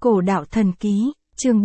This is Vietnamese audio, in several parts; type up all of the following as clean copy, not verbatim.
Cổ đạo thần ký, chương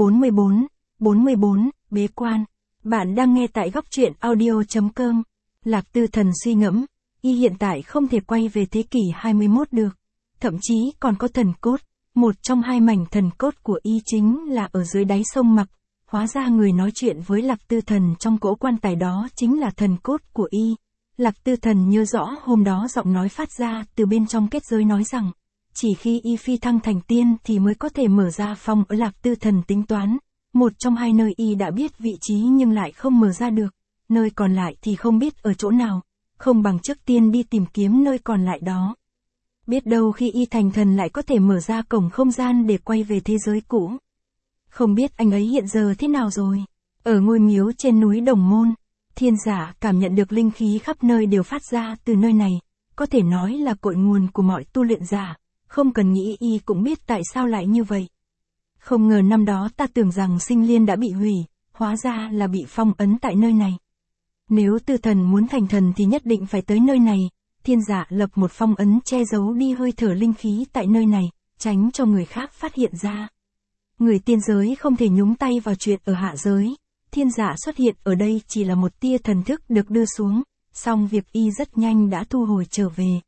44, bế quan. Bạn đang nghe tại góc truyện audio.com. Lạc Tư Thần suy ngẫm, y hiện tại không thể quay về thế kỷ 21 được. Thậm chí còn có thần cốt, một trong hai mảnh thần cốt của y chính là ở dưới đáy sông Mặc. Hóa ra người nói chuyện với Lạc Tư Thần trong cỗ quan tài đó chính là thần cốt của y. Lạc Tư Thần nhớ rõ hôm đó giọng nói phát ra từ bên trong kết giới nói rằng, chỉ khi y phi thăng thành tiên thì mới có thể mở ra phong ở Lạc Tư Thần tính toán. Một trong hai nơi y đã biết vị trí nhưng lại không mở ra được, nơi còn lại thì không biết ở chỗ nào, không bằng trước tiên đi tìm kiếm nơi còn lại đó. Biết đâu khi y thành thần lại có thể mở ra cổng không gian để quay về thế giới cũ. Không biết anh ấy hiện giờ thế nào rồi? Ở ngôi miếu trên núi Đồng Môn, Thiên Giả cảm nhận được linh khí khắp nơi đều phát ra từ nơi này, có thể nói là cội nguồn của mọi tu luyện giả, không cần nghĩ y cũng biết tại sao lại như vậy. Không ngờ năm đó ta tưởng rằng Sinh Liên đã bị hủy, hóa ra là bị phong ấn tại nơi này. Nếu Tư Thần muốn thành thần thì nhất định phải tới nơi này. Thiên Giả lập một phong ấn che giấu đi hơi thở linh khí tại nơi này, tránh cho người khác phát hiện ra. Người tiên giới không thể nhúng tay vào chuyện ở hạ giới. Thiên Giả xuất hiện ở đây chỉ là một tia thần thức được đưa xuống, song việc y rất nhanh đã thu hồi trở về.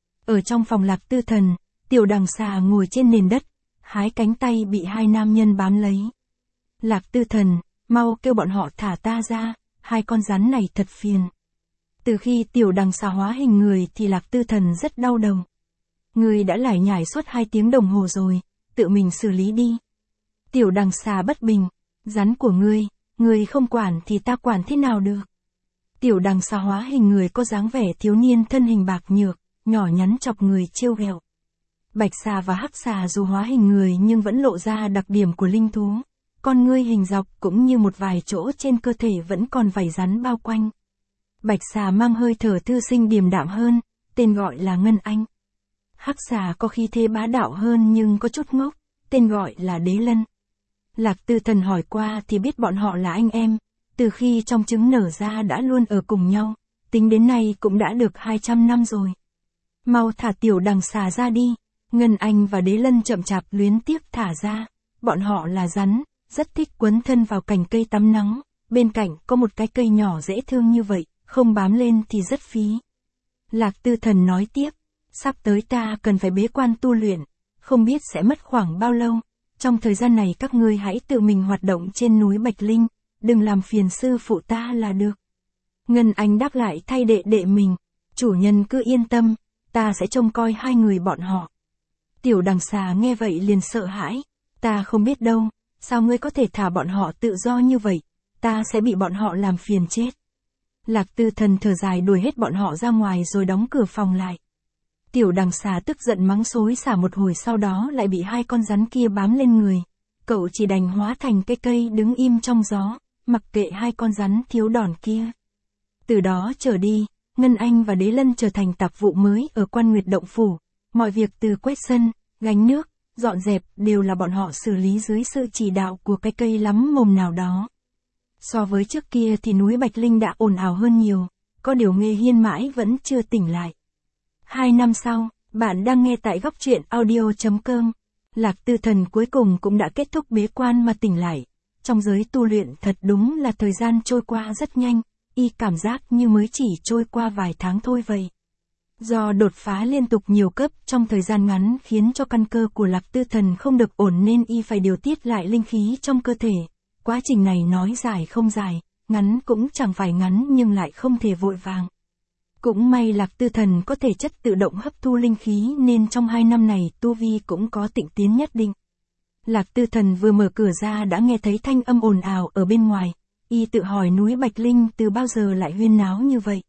Ở trong phòng Lạc Tư Thần, Tiểu Đằng Xà ngồi trên nền đất, hái cánh tay bị hai nam nhân bám lấy. Lạc Tư Thần, mau kêu bọn họ thả ta ra, hai con rắn này thật phiền. Từ khi Tiểu Đằng Xà hóa hình người thì Lạc Tư Thần rất đau đầu. Ngươi đã lải nhải suốt 2 tiếng đồng hồ rồi, tự mình xử lý đi. Tiểu Đằng Xà bất bình, rắn của ngươi không quản thì ta quản thế nào được. Tiểu Đằng Xà hóa hình người có dáng vẻ thiếu niên thân hình bạc nhược, nhỏ nhắn chọc người trêu ghẹo. Bạch Xà và Hắc Xà dù hóa hình người nhưng vẫn lộ ra đặc điểm của linh thú. Con ngươi hình dọc cũng như một vài chỗ trên cơ thể vẫn còn vảy rắn bao quanh. Bạch Xà mang hơi thở thư sinh điềm đạm hơn, tên gọi là Ngân Anh. Hắc Xà có khí thế bá đạo hơn nhưng có chút ngốc, tên gọi là Đế Lân. Lạc Tư Thần hỏi qua thì biết bọn họ là anh em, từ khi trong trứng nở ra đã luôn ở cùng nhau, tính đến nay cũng đã được 200 năm rồi. Mau thả Tiểu Đằng Xà ra đi. Ngân Anh và Đế Lân chậm chạp luyến tiếc thả ra. Bọn họ là rắn, rất thích quấn thân vào cành cây tắm nắng, bên cạnh có một cái cây nhỏ dễ thương như vậy, không bám lên thì rất phí. Lạc Tư Thần nói tiếp, sắp tới ta cần phải bế quan tu luyện, không biết sẽ mất khoảng bao lâu. Trong thời gian này các ngươi hãy tự mình hoạt động trên núi Bạch Linh, đừng làm phiền sư phụ ta là được. Ngân Anh đáp lại thay đệ mình, chủ nhân cứ yên tâm, ta sẽ trông coi hai người bọn họ. Tiểu Đằng Xà nghe vậy liền sợ hãi, ta không biết đâu, sao ngươi có thể thả bọn họ tự do như vậy, ta sẽ bị bọn họ làm phiền chết. Lạc Tư Thần thở dài đuổi hết bọn họ ra ngoài rồi đóng cửa phòng lại. Tiểu Đằng Xà tức giận mắng xối xả một hồi sau đó lại bị hai con rắn kia bám lên người. Cậu chỉ đành hóa thành cái cây đứng im trong gió, mặc kệ hai con rắn thiếu đòn kia. Từ đó trở đi, Ngân Anh và Đế Lân trở thành tạp vụ mới ở Quan Nguyệt Động Phủ. Mọi việc từ quét sân, gánh nước, dọn dẹp đều là bọn họ xử lý dưới sự chỉ đạo của cái cây lắm mồm nào đó. So với trước kia thì núi Bạch Linh đã ồn ào hơn nhiều, có điều Nghê Hiên mãi vẫn chưa tỉnh lại. 2 năm sau, bạn đang nghe tại góc truyện audio.com. Lạc Tư Thần cuối cùng cũng đã kết thúc bế quan mà tỉnh lại. Trong giới tu luyện thật đúng là thời gian trôi qua rất nhanh, y cảm giác như mới chỉ trôi qua vài tháng thôi vậy. Do đột phá liên tục nhiều cấp trong thời gian ngắn khiến cho căn cơ của Lạc Tư Thần không được ổn nên y phải điều tiết lại linh khí trong cơ thể. Quá trình này nói dài không dài, ngắn cũng chẳng phải ngắn nhưng lại không thể vội vàng. Cũng may Lạc Tư Thần có thể chất tự động hấp thu linh khí nên trong 2 năm này tu vi cũng có tịnh tiến nhất định. Lạc Tư Thần vừa mở cửa ra đã nghe thấy thanh âm ồn ào ở bên ngoài, y tự hỏi núi Bạch Linh từ bao giờ lại huyên náo như vậy.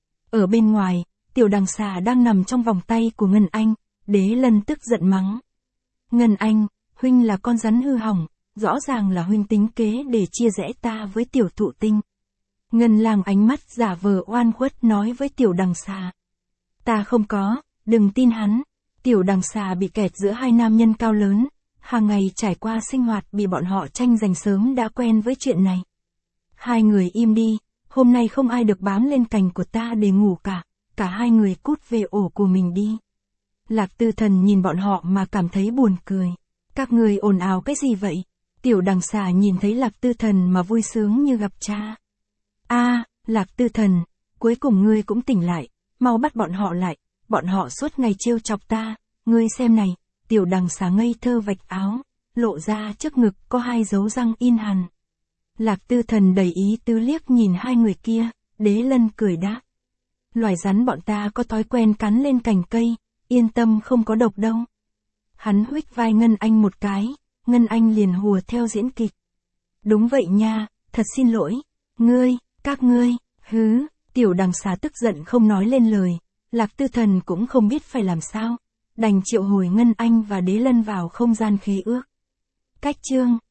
Ở bên ngoài, Tiểu Đằng Xà đang nằm trong vòng tay của Ngân Anh, Đế Lân tức giận mắng. Ngân Anh, huynh là con rắn hư hỏng, rõ ràng là huynh tính kế để chia rẽ ta với Tiểu Thụ Tinh. Ngân Lang ánh mắt giả vờ oan khuất nói với Tiểu Đằng Xà. Ta không có, đừng tin hắn. Tiểu Đằng Xà bị kẹt giữa hai nam nhân cao lớn, hàng ngày trải qua sinh hoạt bị bọn họ tranh giành sớm đã quen với chuyện này. Hai người im đi, hôm nay không ai được bám lên cành của ta để ngủ cả hai người cút về ổ của mình đi. Lạc Tư Thần nhìn bọn họ mà cảm thấy buồn cười. Các người ồn ào cái gì vậy? Tiểu đằng xà nhìn thấy Lạc Tư Thần mà vui sướng như gặp cha. Lạc Tư Thần, cuối cùng ngươi cũng tỉnh lại, mau bắt bọn họ lại, bọn họ suốt ngày trêu chọc ta, ngươi xem này, tiểu đằng xà ngây thơ vạch áo, lộ ra trước ngực có 2 dấu răng in hằn. Lạc Tư Thần đầy ý tứ liếc nhìn 2 người kia, Đế Lân cười đáp. Loài rắn bọn ta có thói quen cắn lên cành cây, yên tâm không có độc đâu. Hắn huých vai Ngân Anh một cái, Ngân Anh liền hùa theo diễn kịch. Đúng vậy nha, thật xin lỗi, các ngươi, tiểu đằng xà tức giận không nói lên lời, Lạc Tư Thần cũng không biết phải làm sao, đành triệu hồi Ngân Anh và Đế Lân vào không gian khế ước. Cách chương